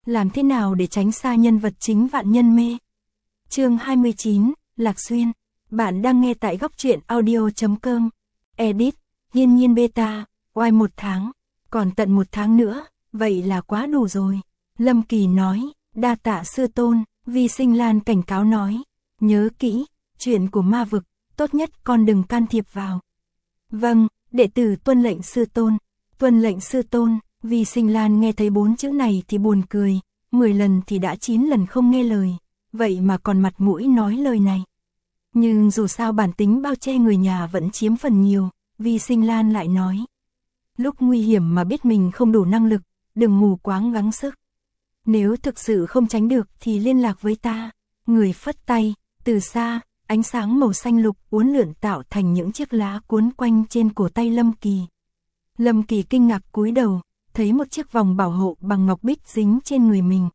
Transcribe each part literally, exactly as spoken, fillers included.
làm thế nào để tránh xa nhân vật chính vạn nhân mê. Chương hai mươi chín, Lạc Xuyên. Bạn đang nghe tại góc truyện audio chấm com. Edit, Hiên Nhiên Beta, oai một tháng, còn tận một tháng nữa, vậy là quá đủ rồi. Lâm Kỳ nói, đa tạ sư tôn, Vi Sinh Lan cảnh cáo nói, nhớ kỹ, chuyện của ma vực, tốt nhất con đừng can thiệp vào. Vâng, đệ tử tuân lệnh sư tôn, tuân lệnh sư tôn. Vi Sinh Lan nghe thấy bốn chữ này thì buồn cười, mười lần thì đã chín lần không nghe lời, vậy mà còn mặt mũi nói lời này. Nhưng dù sao bản tính bao che người nhà vẫn chiếm phần nhiều, Vi Sinh Lan lại nói. Lúc nguy hiểm mà biết mình không đủ năng lực, đừng mù quáng gắng sức. Nếu thực sự không tránh được thì liên lạc với ta. Người phất tay, từ xa, ánh sáng màu xanh lục uốn lượn tạo thành những chiếc lá cuốn quanh trên cổ tay Lâm Kỳ. Lâm Kỳ kinh ngạc cúi đầu, thấy một chiếc vòng bảo hộ bằng ngọc bích dính trên người mình.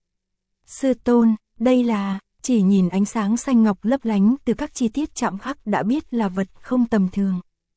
Sư tôn, đây là, chỉ nhìn ánh sáng xanh ngọc lấp lánh từ các chi tiết chạm khắc đã biết là vật không tầm thường.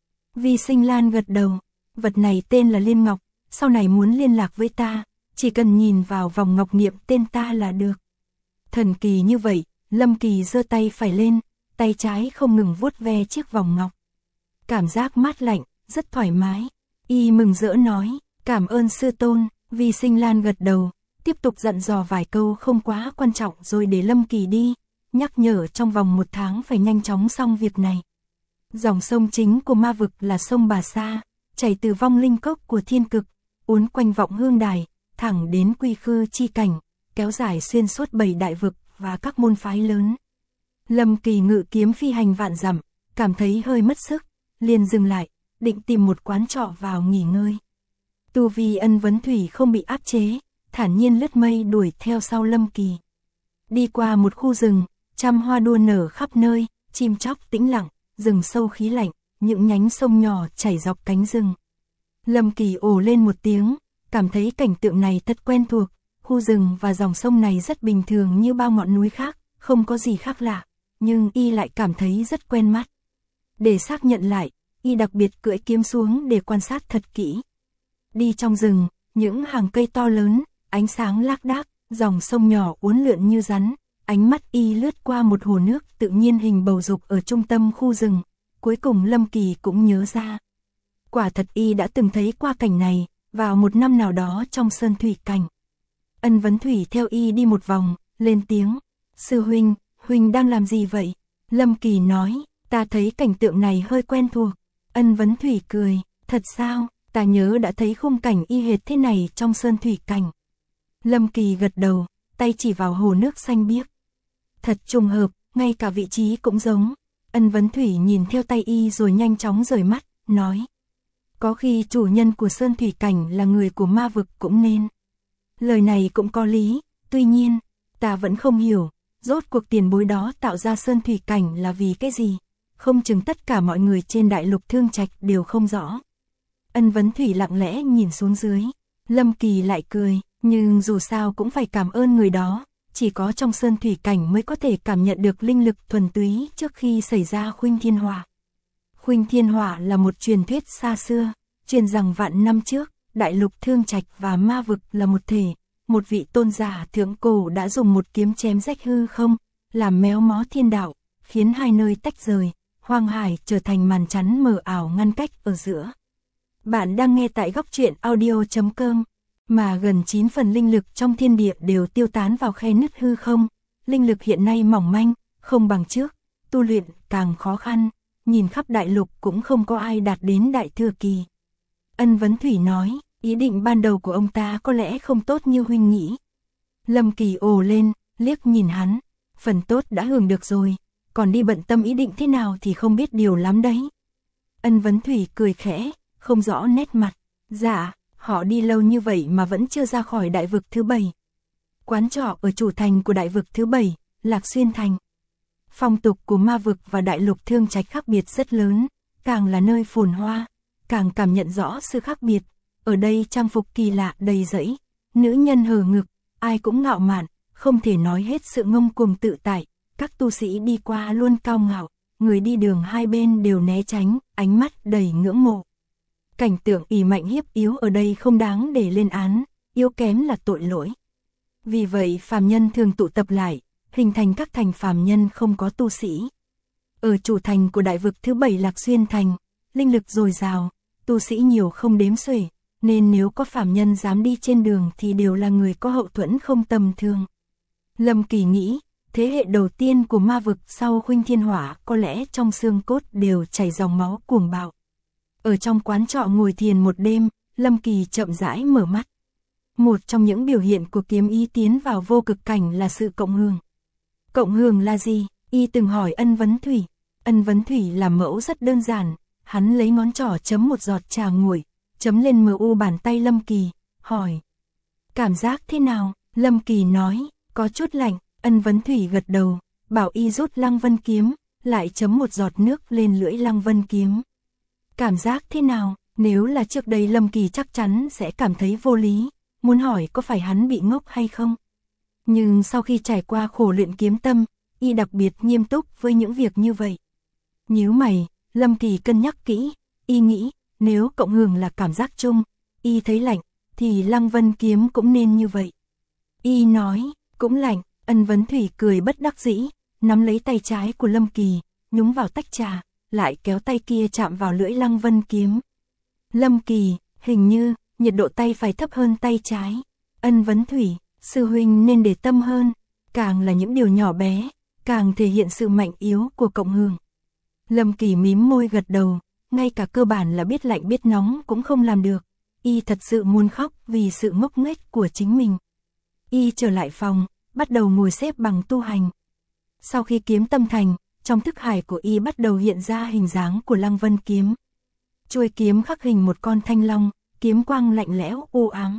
Vi Sinh Lan gật đầu, vật này tên là Liên Ngọc, sau này muốn liên lạc với ta, chỉ cần nhìn vào vòng ngọc niệm tên ta là được. Thần kỳ như vậy, Lâm Kỳ giơ tay phải lên, tay trái không ngừng vuốt ve chiếc vòng ngọc. Cảm giác mát lạnh, rất thoải mái, y mừng rỡ nói. Cảm ơn sư tôn. Vi Sinh Lan gật đầu, tiếp tục dặn dò vài câu không quá quan trọng rồi để Lâm Kỳ đi, nhắc nhở trong vòng một tháng phải nhanh chóng xong việc này. Dòng sông chính của ma vực là sông Bà Sa, chảy từ vong linh cốc của thiên cực, uốn quanh vọng hương đài, thẳng đến quy khư chi cảnh, kéo dài xuyên suốt bảy đại vực và các môn phái lớn. Lâm Kỳ ngự kiếm phi hành vạn dặm, cảm thấy hơi mất sức, liền dừng lại, định tìm một quán trọ vào nghỉ ngơi. Tu vi Ân Vấn Thủy không bị áp chế, thản nhiên lướt mây đuổi theo sau Lâm Kỳ. Đi qua một khu rừng, trăm hoa đua nở khắp nơi, chim chóc tĩnh lặng, rừng sâu khí lạnh, những nhánh sông nhỏ chảy dọc cánh rừng. Lâm Kỳ ồ lên một tiếng, cảm thấy cảnh tượng này thật quen thuộc, khu rừng và dòng sông này rất bình thường như bao ngọn núi khác, không có gì khác lạ, nhưng y lại cảm thấy rất quen mắt. Để xác nhận lại, y đặc biệt cưỡi kiếm xuống để quan sát thật kỹ. Đi trong rừng, những hàng cây to lớn, ánh sáng lác đác, dòng sông nhỏ uốn lượn như rắn, ánh mắt y lướt qua một hồ nước tự nhiên hình bầu dục ở trung tâm khu rừng, cuối cùng Lâm Kỳ cũng nhớ ra. Quả thật y đã từng thấy qua cảnh này, vào một năm nào đó trong sơn thủy cảnh. Ân Vấn Thủy theo y đi một vòng, lên tiếng, sư huynh, huynh đang làm gì vậy? Lâm Kỳ nói, ta thấy cảnh tượng này hơi quen thuộc. Ân Vấn Thủy cười, thật sao? Ta nhớ đã thấy khung cảnh y hệt thế này trong sơn thủy cảnh. Lâm Kỳ gật đầu, tay chỉ vào hồ nước xanh biếc. Thật trùng hợp, ngay cả vị trí cũng giống. Ân Vấn Thủy nhìn theo tay y rồi nhanh chóng rời mắt, nói. Có khi chủ nhân của sơn thủy cảnh là người của ma vực cũng nên. Lời này cũng có lý, tuy nhiên, ta vẫn không hiểu, rốt cuộc tiền bối đó tạo ra sơn thủy cảnh là vì cái gì. Không chừng tất cả mọi người trên đại lục Thương Trạch đều không rõ. Ân Vấn Thủy lặng lẽ nhìn xuống dưới, Lâm Kỳ lại cười, nhưng dù sao cũng phải cảm ơn người đó, chỉ có trong sơn thủy cảnh mới có thể cảm nhận được linh lực thuần túy trước khi xảy ra Khuynh Thiên Hỏa. Khuynh Thiên Hỏa là một truyền thuyết xa xưa, truyền rằng vạn năm trước, đại lục Thương Trạch và ma vực là một thể, một vị tôn giả thượng cổ đã dùng một kiếm chém rách hư không, làm méo mó thiên đạo, khiến hai nơi tách rời, hoang hải trở thành màn chắn mờ ảo ngăn cách ở giữa. Bạn đang nghe tại góc truyện audio chấm com, mà gần chín phần linh lực trong thiên địa đều tiêu tán vào khe nứt hư không, linh lực hiện nay mỏng manh, không bằng trước, tu luyện càng khó khăn, nhìn khắp đại lục cũng không có ai đạt đến đại thừa kỳ. Ân Vấn Thủy nói, ý định ban đầu của ông ta có lẽ không tốt như huynh nghĩ. Lâm Kỳ ồ lên, liếc nhìn hắn, phần tốt đã hưởng được rồi, còn đi bận tâm ý định thế nào thì không biết điều lắm đấy. Ân Vấn Thủy cười khẽ, không rõ nét mặt, dạ, họ đi lâu như vậy mà vẫn chưa ra khỏi đại vực thứ bảy. Quán trọ ở chủ thành của đại vực thứ bảy, Lạc Xuyên Thành. Phong tục của ma vực và đại lục Thương Trạch khác biệt rất lớn, càng là nơi phồn hoa, càng cảm nhận rõ sự khác biệt. Ở đây trang phục kỳ lạ đầy rẫy, nữ nhân hở ngực, ai cũng ngạo mạn, không thể nói hết sự ngông cuồng tự tại. Các tu sĩ đi qua luôn cao ngạo, người đi đường hai bên đều né tránh, ánh mắt đầy ngưỡng mộ. Cảnh tượng ỷ mạnh hiếp yếu ở đây không đáng để lên án, yếu kém là tội lỗi. Vì vậy phàm nhân thường tụ tập lại, hình thành các thành phàm nhân không có tu sĩ. Ở chủ thành của đại vực thứ bảy Lạc Xuyên thành, linh lực dồi dào, tu sĩ nhiều không đếm xuể, nên nếu có phàm nhân dám đi trên đường thì đều là người có hậu thuẫn không tầm thường. Lâm Kỳ nghĩ, thế hệ đầu tiên của ma vực sau Khuynh Thiên Hỏa có lẽ trong xương cốt đều chảy dòng máu cuồng bạo. Ở trong quán trọ ngồi thiền một đêm, Lâm Kỳ chậm rãi mở mắt. Một trong những biểu hiện của kiếm ý tiến vào vô cực cảnh là sự cộng hưởng. Cộng hưởng là gì? Y từng hỏi Ân Vấn Thủy. Ân Vấn Thủy làm mẫu rất đơn giản, hắn lấy ngón trỏ chấm một giọt trà nguội, chấm lên mờ u bàn tay Lâm Kỳ, hỏi. Cảm giác thế nào? Lâm Kỳ nói, có chút lạnh. Ân Vấn Thủy gật đầu, bảo y rút Lăng Vân kiếm, lại chấm một giọt nước lên lưỡi Lăng Vân kiếm. Cảm giác thế nào? Nếu là trước đây Lâm Kỳ chắc chắn sẽ cảm thấy vô lý, muốn hỏi có phải hắn bị ngốc hay không. Nhưng sau khi trải qua khổ luyện kiếm tâm, y đặc biệt nghiêm túc với những việc như vậy. Nhíu mày, Lâm Kỳ cân nhắc kỹ, y nghĩ, nếu cộng hưởng là cảm giác chung, y thấy lạnh, thì Lăng Vân kiếm cũng nên như vậy. Y nói, cũng lạnh. Ân Vấn Thủy cười bất đắc dĩ, nắm lấy tay trái của Lâm Kỳ, nhúng vào tách trà, lại kéo tay kia chạm vào lưỡi Lăng Vân kiếm. Lâm Kỳ, hình như, nhiệt độ tay phải thấp hơn tay trái. Ân Vấn Thủy, sư huynh nên để tâm hơn, càng là những điều nhỏ bé, càng thể hiện sự mạnh yếu của cộng hưởng. Lâm Kỳ mím môi gật đầu, ngay cả cơ bản là biết lạnh biết nóng cũng không làm được. Y thật sự muốn khóc vì sự ngốc nghếch của chính mình. Y trở lại phòng, bắt đầu ngồi xếp bằng tu hành. Sau khi kiếm tâm thành, trong thức hải của y bắt đầu hiện ra hình dáng của Lăng Vân kiếm. Chuôi kiếm khắc hình một con thanh long, kiếm quang lạnh lẽo u ám.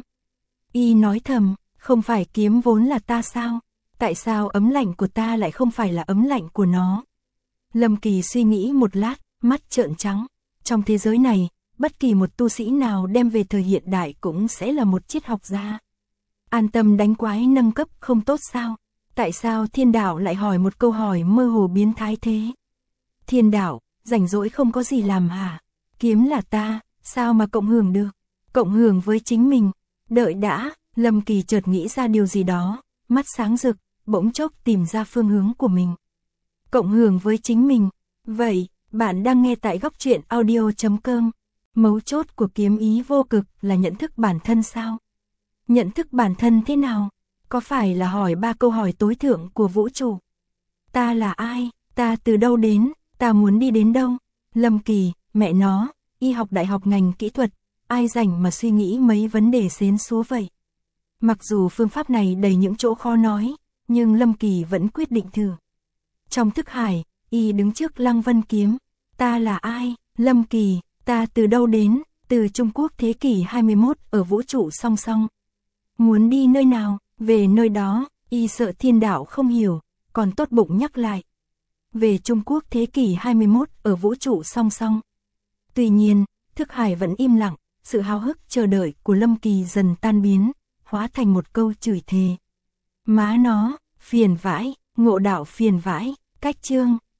Y nói thầm, không phải kiếm vốn là ta sao? Tại sao ấm lạnh của ta lại không phải là ấm lạnh của nó? Lâm Kỳ suy nghĩ một lát, mắt trợn trắng. Trong thế giới này, bất kỳ một tu sĩ nào đem về thời hiện đại cũng sẽ là một triết học gia. An tâm đánh quái nâng cấp không tốt sao? Tại sao Thiên Đạo lại hỏi một câu hỏi mơ hồ biến thái thế? Thiên Đạo, rảnh rỗi không có gì làm hả? Kiếm là ta, sao mà cộng hưởng được? Cộng hưởng với chính mình. Đợi đã, Lâm Kỳ chợt nghĩ ra điều gì đó, mắt sáng rực, bỗng chốc tìm ra phương hướng của mình. Cộng hưởng với chính mình. Vậy, bạn đang nghe tại góc truyện audio chấm com. Mấu chốt của kiếm ý vô cực là nhận thức bản thân sao? Nhận thức bản thân thế nào? Có phải là hỏi ba câu hỏi tối thượng của vũ trụ? Ta là ai? Ta từ đâu đến? Ta muốn đi đến đâu? Lâm Kỳ, mẹ nó, y học đại học ngành kỹ thuật, ai rảnh mà suy nghĩ mấy vấn đề xến xúa vậy? Mặc dù phương pháp này đầy những chỗ khó nói, nhưng Lâm Kỳ vẫn quyết định thử. Trong thức hải, y đứng trước Lăng Vân kiếm. Ta là ai? Lâm Kỳ, ta từ đâu đến? Từ Trung Quốc thế kỷ hai mươi mốt ở vũ trụ song song. Muốn đi nơi nào? Về nơi đó, y sợ Thiên Đạo không hiểu, còn tốt bụng nhắc lại. Về Trung Quốc thế kỷ hai mươi mốt ở vũ trụ song song. Tuy nhiên, thức hải vẫn im lặng, sự háo hức chờ đợi của Lâm Kỳ dần tan biến, hóa thành một câu chửi thề. Má nó, phiền vãi, ngộ đạo phiền vãi, cách chương.